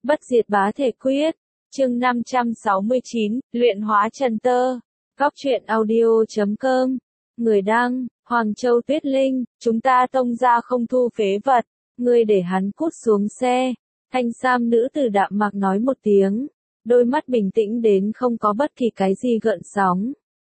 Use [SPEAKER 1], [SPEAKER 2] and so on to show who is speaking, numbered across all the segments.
[SPEAKER 1] Bất diệt bá thể quyết. Chương 569, luyện hóa trần tơ. Góc truyện audio.com. Người đăng, Hoàng Châu Tuyết Linh, chúng ta tông ra không thu phế vật, ngươi để hắn cút xuống xe. Thanh sam nữ tử đạm mạc nói một tiếng, đôi mắt bình tĩnh đến không có bất kỳ cái gì gợn sóng.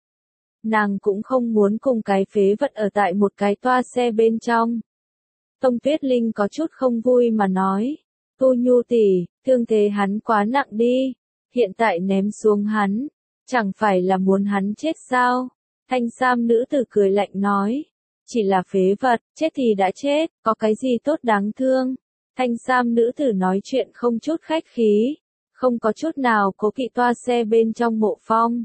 [SPEAKER 1] Nàng cũng không muốn cùng cái phế vật ở tại một cái toa xe bên trong. Tông Tuyết Linh có chút không vui mà nói, Tu Nhu tỷ, thương thế hắn quá nặng đi, hiện tại ném xuống hắn, chẳng phải là muốn hắn chết sao? Thanh sam nữ tử cười lạnh nói, chỉ là phế vật, chết thì đã chết, có cái gì tốt đáng thương? Thanh sam nữ tử nói chuyện không chút khách khí, không có chút nào cố kỵ toa xe bên trong Mộ Phong.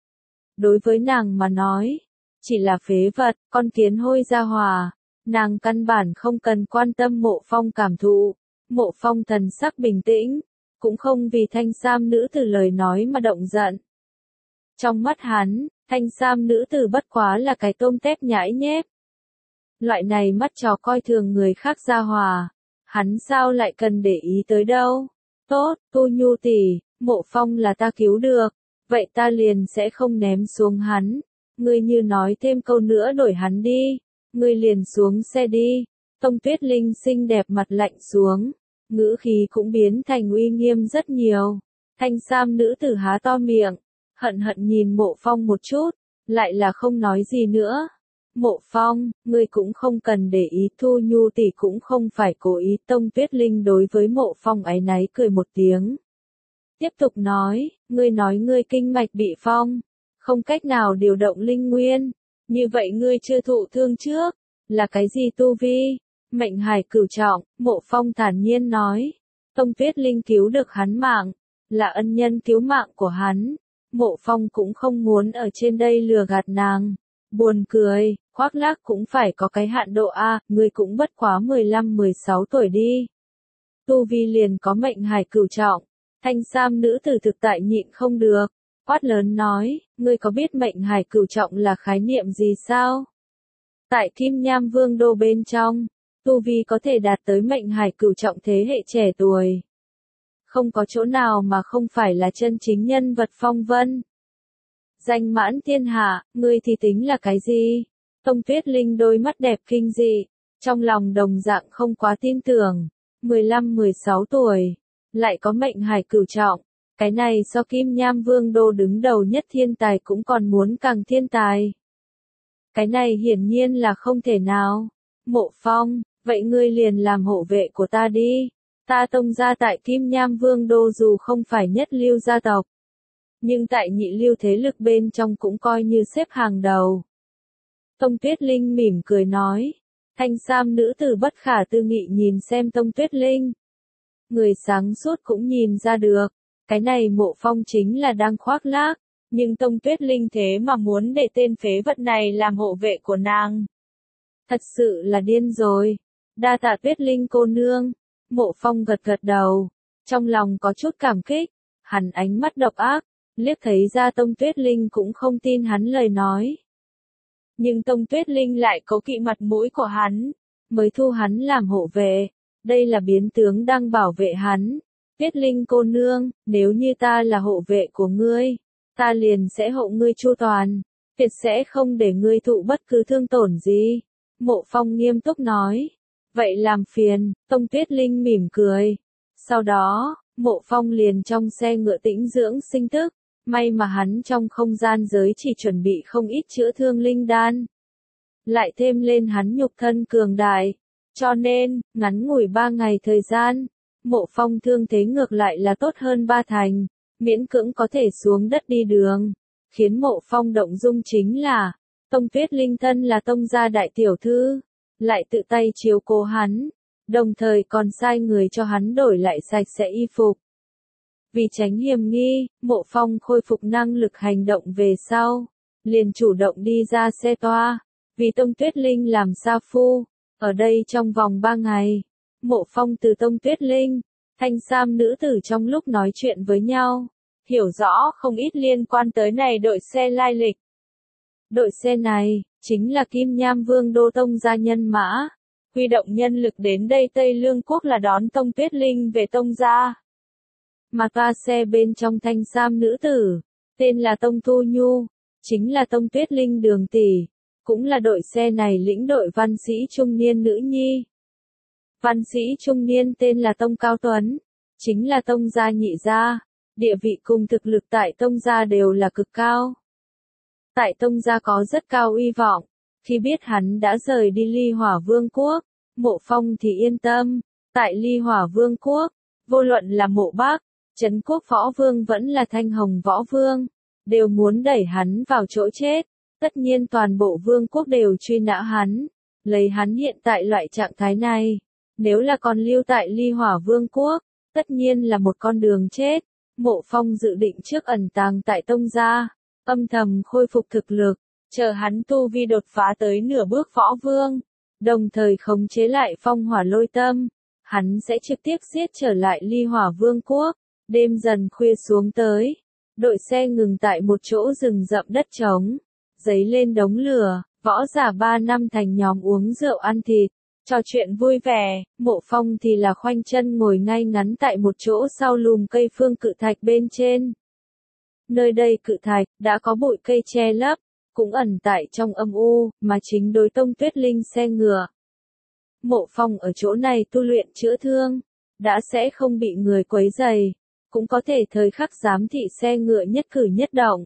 [SPEAKER 1] Đối với nàng mà nói, chỉ là phế vật, con kiến hôi ra hòa, nàng căn bản không cần quan tâm Mộ Phong cảm thụ. Mộ Phong thần sắc bình tĩnh, cũng không vì thanh sam nữ tử lời nói mà động giận. Trong mắt hắn, thanh sam nữ tử bất quá là cái tôm tép nhãi nhép. Loại này mắt chó coi thường người khác ra hòa, hắn sao lại cần để ý tới đâu. Tốt, Tu Nhu tỷ, Mộ Phong là ta cứu được, vậy ta liền sẽ không ném xuống hắn. Ngươi như nói thêm câu nữa đổi hắn đi, ngươi liền xuống xe đi. Tông Tuyết Linh xinh đẹp mặt lạnh xuống, ngữ khí cũng biến thành uy nghiêm rất nhiều. Thanh sam nữ tử há to miệng, hận hận nhìn Mộ Phong một chút, lại là không nói gì nữa. Mộ Phong, ngươi cũng không cần để ý, Thu Nhu tỷ cũng không phải cố ý. Tông Tuyết Linh đối với Mộ Phong áy náy cười một tiếng. Tiếp tục nói ngươi kinh mạch bị phong, không cách nào điều động linh nguyên, như vậy ngươi chưa thụ thương trước, là cái gì tu vi? Mệnh hải cửu trọng, Mộ Phong thản nhiên nói. Tông Tuyết Linh cứu được hắn mạng, là ân nhân cứu mạng của hắn. Mộ Phong cũng không muốn ở trên đây lừa gạt nàng. Buồn cười, khoác lác cũng phải có cái hạn độ a, ngươi cũng bất quá 15-16 tuổi đi. Tu vi liền có mệnh hải cửu trọng. Thanh sam nữ tử thực tại nhịn không được, quát lớn nói, ngươi có biết mệnh hải cửu trọng là khái niệm gì sao? Tại Kim Nham Vương đô bên trong, tu vi có thể đạt tới mệnh hải cửu trọng thế hệ trẻ tuổi. Không có chỗ nào mà không phải là chân chính nhân vật phong vân. Danh mãn thiên hạ, ngươi thì tính là cái gì? Tông Tuyết Linh đôi mắt đẹp kinh dị, trong lòng đồng dạng không quá tin tưởng. 15-16 tuổi, lại có mệnh hải cửu trọng, cái này so Kim Nham Vương đô đứng đầu nhất thiên tài cũng còn muốn càng thiên tài. Cái này hiển nhiên là không thể nào. Mộ Phong, vậy ngươi liền làm hộ vệ của ta đi. Ta tông gia tại Kim Nham Vương đô dù không phải nhất lưu gia tộc, nhưng tại nhị lưu thế lực bên trong cũng coi như xếp hàng đầu. Tông Tuyết Linh mỉm cười nói. Thanh sam nữ tử bất khả tư nghị nhìn xem Tông Tuyết Linh. Người sáng suốt cũng nhìn ra được, cái này Mộ Phong chính là đang khoác lác, nhưng Tông Tuyết Linh thế mà muốn để tên phế vật này làm hộ vệ của nàng. Thật sự là điên rồi. Đa tạ Tuyết Linh cô nương. Mộ Phong gật gật đầu, trong lòng có chút cảm kích, hắn ánh mắt độc ác, liếc thấy ra Tông Tuyết Linh cũng không tin hắn lời nói. Nhưng Tông Tuyết Linh lại cố kỵ mặt mũi của hắn, mới thu hắn làm hộ vệ, đây là biến tướng đang bảo vệ hắn. Tuyết Linh cô nương, nếu như ta là hộ vệ của ngươi, ta liền sẽ hộ ngươi chu toàn, tuyệt sẽ không để ngươi thụ bất cứ thương tổn gì. Mộ Phong nghiêm túc nói. Vậy làm phiền, Tông Tuyết Linh mỉm cười. Sau đó, Mộ Phong liền trong xe ngựa tĩnh dưỡng sinh tức, may mà hắn trong không gian giới chỉ chuẩn bị không ít chữa thương linh đan. Lại thêm lên hắn nhục thân cường đại, cho nên, ngắn ngủi 3 ngày thời gian, Mộ Phong thương thế ngược lại là tốt hơn 3 thành, miễn cưỡng có thể xuống đất đi đường. Khiến Mộ Phong động dung chính là, Tông Tuyết Linh thân là tông gia đại tiểu thư, lại tự tay chiếu cố hắn, đồng thời còn sai người cho hắn đổi lại sạch sẽ y phục. Vì tránh hiểm nghi, Mộ Phong khôi phục năng lực hành động về sau, liền chủ động đi ra xe toa, vì Tông Tuyết Linh làm sa phu. Ở đây trong vòng 3 ngày, Mộ Phong từ Tông Tuyết Linh, thanh sam nữ tử trong lúc nói chuyện với nhau, hiểu rõ không ít liên quan tới này đội xe lai lịch. Đội xe này, chính là Kim Nham Vương đô tông gia nhân mã, huy động nhân lực đến đây Tây Lương Quốc là đón Tông Tuyết Linh về tông gia. mà toa xe bên trong thanh sam nữ tử, tên là Tông Thu Nhu, chính là Tông Tuyết Linh đường tỷ, cũng là đội xe này lĩnh đội văn sĩ trung niên nữ nhi. Văn sĩ trung niên tên là Tông Cao Tuấn, chính là Tông gia nhị gia, địa vị cùng thực lực tại Tông gia đều là cực cao. Tại Tông gia có rất cao uy vọng, khi biết hắn đã rời đi Ly Hỏa Vương quốc, Mộ Phong thì yên tâm, tại Ly Hỏa Vương quốc, vô luận là Mộ Bác, Trấn Quốc Võ Vương vẫn là Thanh Hồng Võ Vương, đều muốn đẩy hắn vào chỗ chết, tất nhiên toàn bộ vương quốc đều truy nã hắn, lấy hắn hiện tại loại trạng thái này, nếu là còn lưu tại Ly Hỏa Vương quốc, tất nhiên là một con đường chết. Mộ Phong dự định trước ẩn tàng tại Tông gia, âm thầm khôi phục thực lực, chờ hắn tu vi đột phá tới nửa bước võ vương, đồng thời khống chế lại phong hỏa lôi tâm, hắn sẽ trực tiếp giết trở lại Ly Hỏa Vương quốc. Đêm dần khuya xuống tới, đội xe ngừng tại một chỗ rừng rậm đất trống, giấy lên đống lửa, võ giả 3 năm thành nhóm uống rượu ăn thịt, trò chuyện vui vẻ. Mộ Phong thì là khoanh chân ngồi ngay ngắn tại một chỗ sau lùm cây phương cự thạch bên trên. Nơi đây cự thạch đã có bụi cây che lấp, cũng ẩn tại trong âm u, mà chính đối Tông Tuyết Linh xe ngựa. Mộ Phong ở chỗ này tu luyện chữa thương, đã sẽ không bị người quấy rầy, cũng có thể thời khắc giám thị xe ngựa nhất cử nhất động.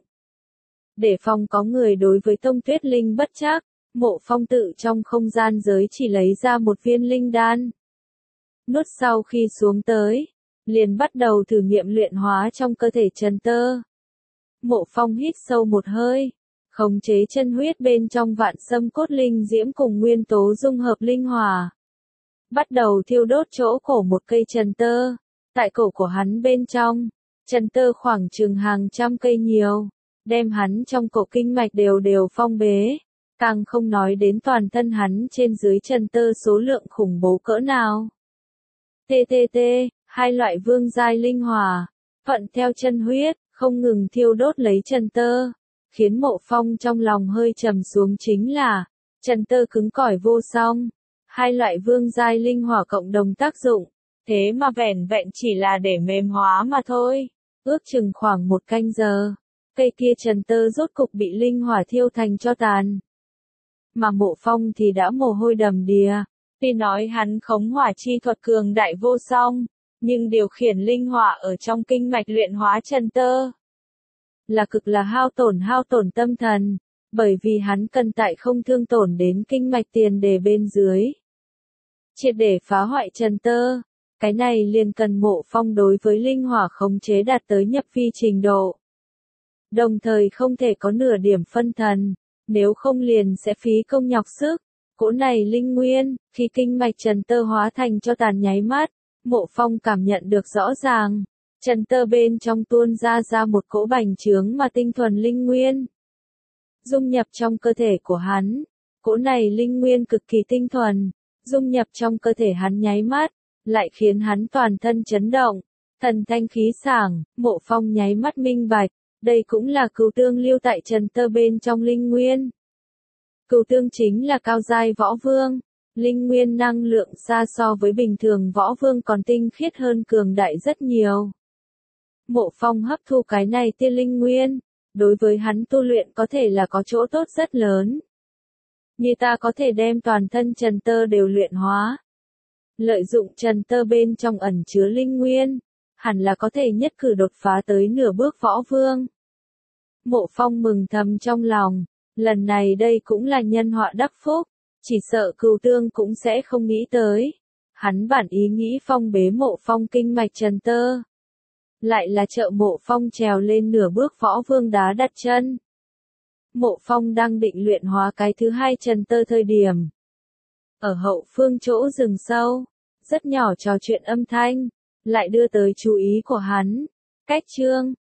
[SPEAKER 1] Để phòng có người đối với Tông Tuyết Linh bất trắc, Mộ Phong tự trong không gian giới chỉ lấy ra một viên linh đan. Nuốt sau khi xuống tới, liền bắt đầu thử nghiệm luyện hóa trong cơ thể Trần Tơ. Mộ Phong hít sâu một hơi, khống chế chân huyết bên trong vạn sâm cốt linh diễm cùng nguyên tố dung hợp linh hỏa. Bắt đầu thiêu đốt chỗ cổ một cây Trần Tơ, tại cổ của hắn bên trong, Trần Tơ khoảng chừng hàng trăm cây nhiều, đem hắn trong cổ kinh mạch đều phong bế, càng không nói đến toàn thân hắn trên dưới Trần Tơ số lượng khủng bố cỡ nào. TTT, hai loại vương giai linh hỏa, thuận theo chân huyết, không ngừng thiêu đốt lấy Trần Tơ, khiến Mộ Phong trong lòng hơi trầm xuống chính là, Trần Tơ cứng cỏi vô song, hai loại vương giai linh hỏa cộng đồng tác dụng, thế mà vẻn vẹn chỉ là để mềm hóa mà thôi, ước chừng khoảng 1 canh giờ, cây kia Trần Tơ rốt cục bị linh hỏa thiêu thành tro tàn. Mà Mộ Phong thì đã mồ hôi đầm đìa, tuy nói hắn khống hỏa chi thuật cường đại vô song, nhưng điều khiển linh hỏa ở trong kinh mạch luyện hóa Trần Tơ là cực là hao tổn tâm thần, bởi vì hắn cần tại không thương tổn đến kinh mạch tiền đề bên dưới. Triệt để phá hoại Trần Tơ, cái này liền cần Mộ Phong đối với linh hỏa khống chế đạt tới nhập vi trình độ. Đồng thời không thể có nửa điểm phân thần, nếu không liền sẽ phí công nhọc sức. Cỗ này linh nguyên, khi kinh mạch Trần Tơ hóa thành cho tàn nháy mắt, Mộ Phong cảm nhận được rõ ràng, Trần Tơ bên trong tuôn ra một cỗ bành trướng mà tinh thuần linh nguyên. Dung nhập trong cơ thể của hắn, cỗ này linh nguyên cực kỳ tinh thuần, dung nhập trong cơ thể hắn nháy mắt, lại khiến hắn toàn thân chấn động, thần thanh khí sảng. Mộ Phong nháy mắt minh bạch, đây cũng là cửu tương lưu tại Trần Tơ bên trong linh nguyên. Cửu tương chính là cao giai võ vương, linh nguyên năng lượng xa so với bình thường võ vương còn tinh khiết hơn cường đại rất nhiều. Mộ Phong hấp thu cái này tiên linh nguyên, đối với hắn tu luyện có thể là có chỗ tốt rất lớn. Như ta có thể đem toàn thân Trần Tơ đều luyện hóa. Lợi dụng Trần Tơ bên trong ẩn chứa linh nguyên, hẳn là có thể nhất cử đột phá tới nửa bước võ vương. Mộ Phong mừng thầm trong lòng, lần này đây cũng là nhân họa đắc phúc, chỉ sợ cửu tương cũng sẽ không nghĩ tới. Hắn bản ý nghĩ phong bế Mộ Phong kinh mạch Trần Tơ, lại là trợ Mộ Phong trèo lên nửa bước võ vương đá đặt chân. Mộ Phong đang định luyện hóa cái thứ hai Trần Tơ thời điểm. Ở hậu phương chỗ rừng sâu, rất nhỏ trò chuyện âm thanh, lại đưa tới chú ý của hắn. Cách chương